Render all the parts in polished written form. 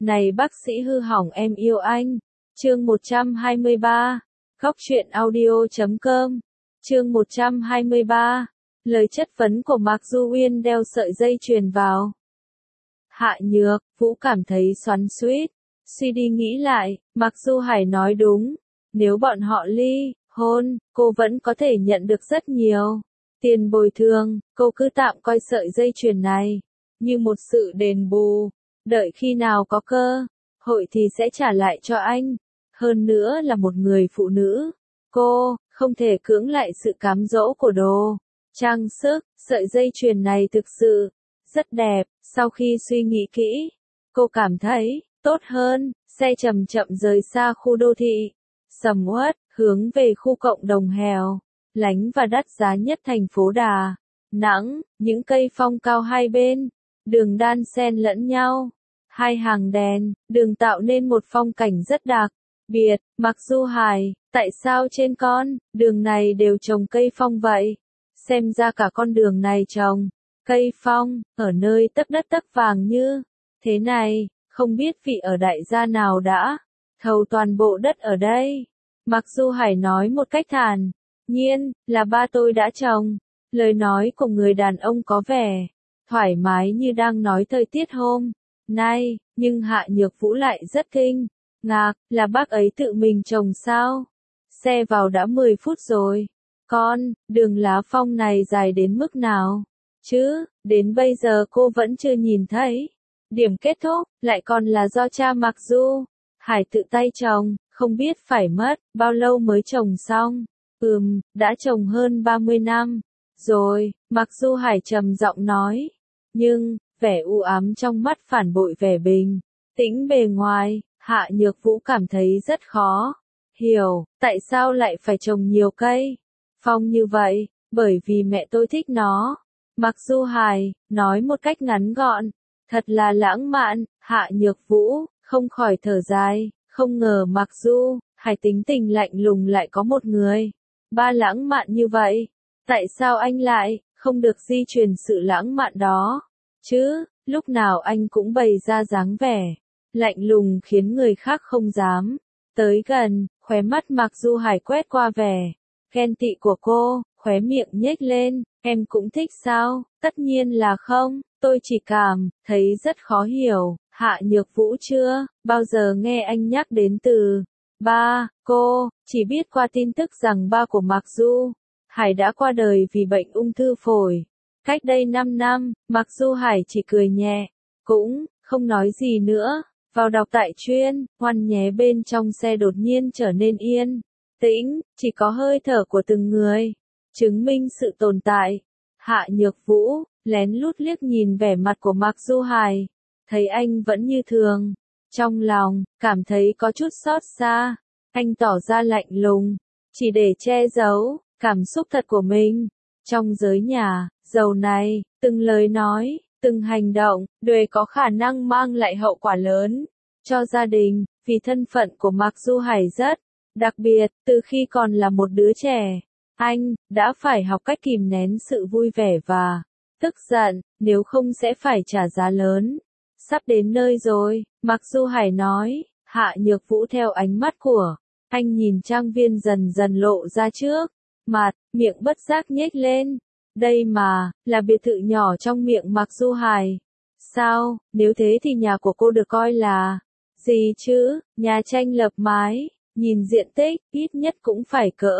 Này bác sĩ hư hỏng em yêu anh. Chương 123. Góc truyện audio.com. Chương 123. Lời chất vấn của Mạc Du Uyên đeo sợi dây chuyền vào. Hạ Nhược, Vũ cảm thấy xoắn xuýt. Suy đi nghĩ lại, Mạc Du Hải nói đúng. Nếu bọn họ ly hôn, cô vẫn có thể nhận được rất nhiều tiền bồi thường. Cô cứ tạm coi sợi dây chuyền này như một sự đền bù. Đợi khi nào có cơ hội thì sẽ trả lại cho anh. Hơn nữa là một người phụ nữ, cô không thể cưỡng lại sự cám dỗ của đồ trang sức. Sợi dây chuyền này thực sự rất đẹp. Sau khi suy nghĩ kỹ, cô cảm thấy tốt hơn. Xe chậm chậm rời xa khu đô thị sầm uất, hướng về khu cộng đồng hẻo lánh và đắt giá nhất thành phố Đà Nẵng. Những cây phong cao hai bên đường đan xen lẫn nhau, hai hàng đèn đường tạo nên một phong cảnh rất đặc biệt. Mạc Du Hải, tại sao trên con đường này đều trồng cây phong vậy? Xem ra cả con đường này trồng cây phong ở nơi tấc đất tấc vàng như thế này, không biết vị ở đại gia nào đã thầu toàn bộ đất ở đây. Mạc Du Hải nói một cách thản nhiên, là ba tôi đã trồng. Lời nói của người đàn ông có vẻ thoải mái như đang nói thời tiết hôm nay, nhưng Hạ Nhược Vũ lại rất kinh ngạc, là bác ấy tự mình trồng sao? Xe vào đã 10 phút rồi. Con đường lá phong này dài đến mức nào chứ? Đến bây giờ cô vẫn chưa nhìn thấy. Điểm kết thúc lại còn là do cha Mạc Du Hải tự tay trồng, không biết phải mất bao lâu mới trồng xong. Đã trồng hơn 30 năm rồi, Mạc Du Hải trầm giọng nói. Nhưng vẻ u ám trong mắt phản bội vẻ bình tĩnh bề ngoài. Hạ Nhược Vũ cảm thấy rất khó hiểu, tại sao lại phải trồng nhiều cây phong như vậy? Bởi vì mẹ tôi thích nó. Mạc Du Hải nói một cách ngắn gọn. Thật là lãng mạn. Hạ Nhược Vũ không khỏi thở dài, không ngờ Mạc Du Hải tính tình lạnh lùng lại có một người ba lãng mạn như vậy. Tại sao anh lại không được di truyền sự lãng mạn đó chứ? Lúc nào anh cũng bày ra dáng vẻ lạnh lùng khiến người khác không dám tới gần. Khóe mắt Mạc Du Hải quét qua vẻ ghen tị của cô, khóe miệng nhếch lên. Em cũng thích sao? Tất nhiên là không, tôi chỉ cảm thấy rất khó hiểu. Hạ Nhược Vũ chưa bao giờ nghe anh nhắc đến từ ba. Cô chỉ biết qua tin tức rằng ba của Mạc Du Hải đã qua đời vì bệnh ung thư phổi cách đây 5 năm. Mạc Du Hải chỉ cười nhẹ, cũng không nói gì nữa. Vào đọc tại chuyên ngoan nhé. Bên trong xe đột nhiên trở nên yên tĩnh, chỉ có hơi thở của từng người chứng minh sự tồn tại. Hạ Nhược Vũ lén lút liếc nhìn vẻ mặt của Mạc Du Hải, thấy anh vẫn như thường. Trong lòng cảm thấy có chút xót xa. Anh tỏ ra lạnh lùng, chỉ để che giấu cảm xúc thật của mình. Trong giới nhà giàu này, từng lời nói, từng hành động đều có khả năng mang lại hậu quả lớn cho gia đình. Vì thân phận của Mạc Du Hải rất đặc biệt, từ khi còn là một đứa trẻ, anh đã phải học cách kìm nén sự vui vẻ và tức giận, nếu không sẽ phải trả giá lớn. Sắp đến nơi rồi, Mạc Du Hải nói. Hạ Nhược Vũ theo ánh mắt của anh nhìn trang viên dần dần lộ ra trước mặt, miệng bất giác nhếch lên. Đây mà là biệt thự nhỏ trong miệng Mạc Du Hải sao? Nếu thế thì nhà của cô được coi là gì chứ? Nhà tranh lập mái, nhìn diện tích ít nhất cũng phải cỡ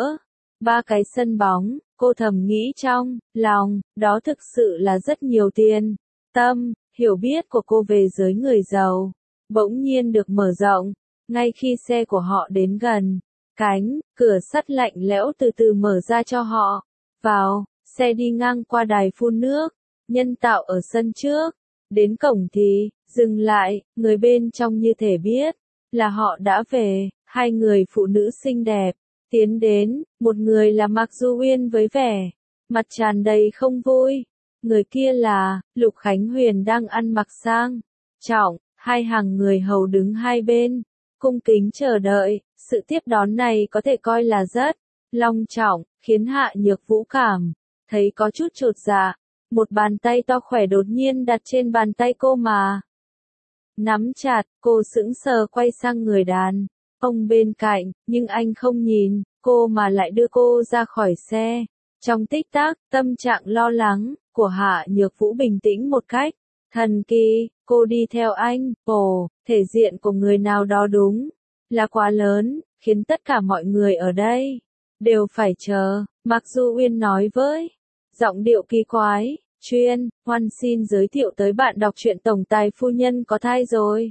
3 cái sân bóng. Cô thầm nghĩ trong lòng, đó thực sự là rất nhiều tiền. Tâm hiểu biết của cô về giới người giàu bỗng nhiên được mở rộng. Ngay khi xe của họ đến gần, cánh cửa sắt lạnh lẽo từ từ mở ra cho họ vào. Xe đi ngang qua đài phun nước nhân tạo ở sân trước. Đến cổng thì dừng lại. Người bên trong như thể biết là họ đã về. Hai người phụ nữ xinh đẹp tiến đến. Một người là Mạc Du Uyên với vẻ mặt tràn đầy không vui. Người kia là Lục Khánh Huyền đang ăn mặc sang trọng. Hai hàng người hầu đứng hai bên, cung kính chờ đợi. Sự tiếp đón này có thể coi là rất long trọng, khiến Hạ Nhược Vũ cảm thấy có chút chột dạ. Một bàn tay to khỏe đột nhiên đặt trên bàn tay cô mà Nắm chặt, cô sững sờ quay sang người đàn ông bên cạnh, nhưng anh không nhìn cô mà lại đưa cô ra khỏi xe. Trong tích tắc, tâm trạng lo lắng của Hạ Nhược Vũ bình tĩnh một cách thần kỳ. Cô đi theo anh, thể diện của người nào đó đúng là quá lớn, khiến tất cả mọi người ở đây đều phải chờ. Mạc Du Uyên nói với giọng điệu kỳ quái, Hoan xin giới thiệu tới bạn đọc truyện tổng tài phu nhân có thai rồi.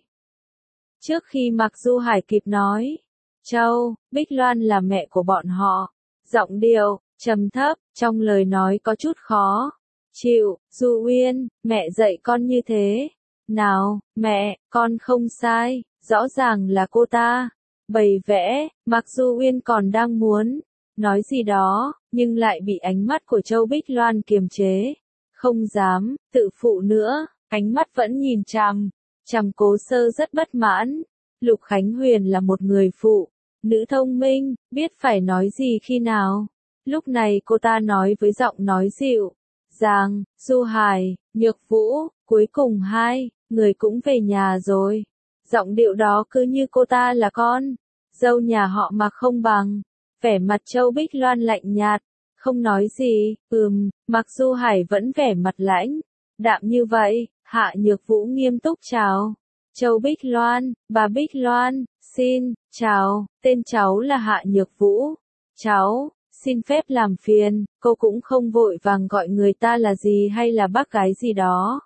Trước khi Mạc Du Hải kịp nói, Châu Bích Loan là mẹ của bọn họ. Giọng điệu trầm thấp, trong lời nói có chút khó chịu. Du Uyên, mẹ dạy con như thế nào? Mẹ, con không sai, rõ ràng là cô ta bày vẽ. Mạc Du Uyên còn đang muốn nói gì đó, nhưng lại bị ánh mắt của Châu Bích Loan kiềm chế, không dám tự phụ nữa. Ánh mắt vẫn nhìn chằm Cố Sơ rất bất mãn. Lục Khánh Huyền là một người phụ nữ thông minh, biết phải nói gì khi nào. Lúc này cô ta nói với giọng nói dịu dàng, Du Hải, Nhược Vũ, cuối cùng hai người cũng về nhà rồi. Giọng điệu đó cứ như cô ta là con dâu nhà họ mà không bằng. Vẻ mặt Châu Bích Loan lạnh nhạt, không nói gì. Mặc Du Hải vẫn vẻ mặt lãnh đạm như vậy. Hạ Nhược Vũ nghiêm túc chào Châu Bích Loan. Bà Bích Loan, xin chào, tên cháu là Hạ Nhược Vũ. Cháu xin phép làm phiền. Cô cũng không vội vàng gọi người ta là gì hay là bác gái gì đó.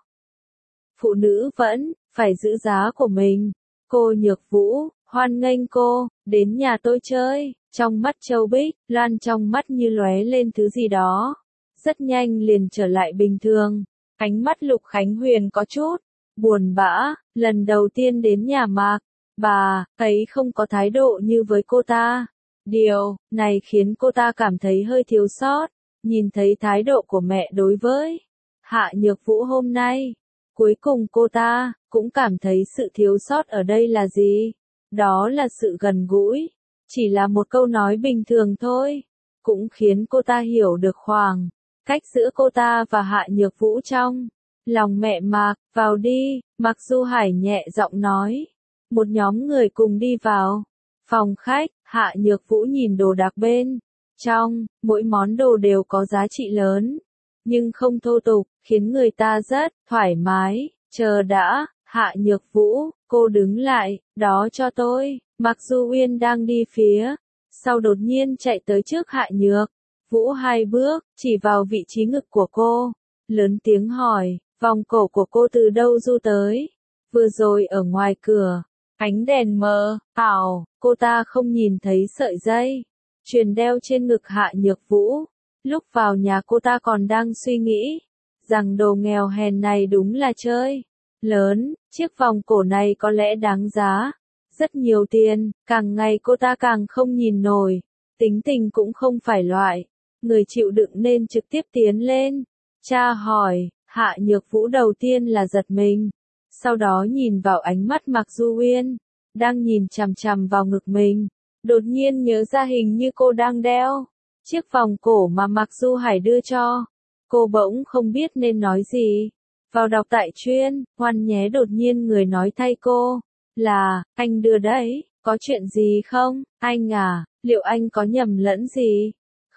Phụ nữ vẫn phải giữ giá của mình. Cô Nhược Vũ, hoan nghênh cô đến nhà tôi chơi. Trong mắt Châu Bích Loan trong mắt như lóe lên thứ gì đó, rất nhanh liền trở lại bình thường. Ánh mắt Lục Khánh Huyền có chút buồn bã. Lần đầu tiên đến nhà Mạc, bà ấy không có thái độ như với cô ta. Điều này khiến cô ta cảm thấy hơi thiếu sót. Nhìn thấy thái độ của mẹ đối với Hạ Nhược Vũ hôm nay, cuối cùng cô ta cũng cảm thấy sự thiếu sót ở đây là gì? Đó là sự gần gũi. Chỉ là một câu nói bình thường thôi, cũng khiến cô ta hiểu được khoảng cách giữa cô ta và Hạ Nhược Vũ trong lòng mẹ Mạc. Vào đi, Mạc Du Hải nhẹ giọng nói. Một nhóm người cùng đi vào phòng khách. Hạ Nhược Vũ nhìn đồ đạc bên trong, mỗi món đồ đều có giá trị lớn, nhưng không thô tục, khiến người ta rất thoải mái. Chờ đã, Hạ Nhược Vũ, cô đứng lại, đó cho tôi. Mạc Du Uyên đang đi phía sau đột nhiên chạy tới trước Hạ Nhược Vũ 2 bước, chỉ vào vị trí ngực của cô, lớn tiếng hỏi, vòng cổ của cô từ đâu du tới? Vừa rồi ở ngoài cửa, ánh đèn mờ ảo, cô ta không nhìn thấy sợi dây chuyền đeo trên ngực Hạ Nhược Vũ. Lúc vào nhà cô ta còn đang suy nghĩ rằng đồ nghèo hèn này đúng là chơi lớn, chiếc vòng cổ này có lẽ đáng giá rất nhiều tiền. Càng ngày cô ta càng không nhìn nổi. Tính tình cũng không phải loại người chịu đựng nên trực tiếp tiến lên tra hỏi. Hạ Nhược Vũ đầu tiên là giật mình, sau đó nhìn vào ánh mắt Mạc Du Uyên đang nhìn chằm chằm vào ngực mình, đột nhiên nhớ ra hình như cô đang đeo chiếc vòng cổ mà Mạc Du Hải đưa cho. Cô bỗng không biết nên nói gì. Vào đọc tại Hoan nhé. Đột nhiên người nói thay cô là, anh đưa đấy, có chuyện gì không? Anh à, liệu anh có nhầm lẫn gì?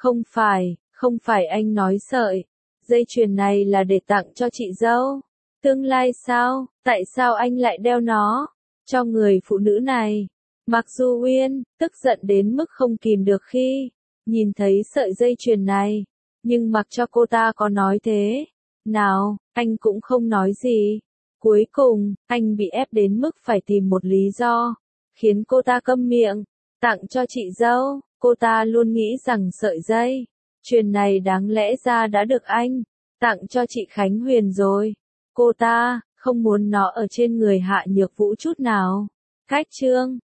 Không phải anh nói sợi dây chuyền này là để tặng cho chị dâu tương lai sao? Tại sao anh lại đeo nó cho người phụ nữ này? Mạc Du Uyên tức giận đến mức không kìm được khi nhìn thấy sợi dây chuyền này, nhưng mặc cho cô ta có nói thế nào, anh cũng không nói gì. Cuối cùng, anh bị ép đến mức phải tìm một lý do khiến cô ta câm miệng. Tặng cho chị dâu. Cô ta luôn nghĩ rằng sợi dây chuyền này đáng lẽ ra đã được anh tặng cho chị Khánh Huyền rồi. Cô ta không muốn nó ở trên người Hạ Nhược Vũ chút nào. Cách chương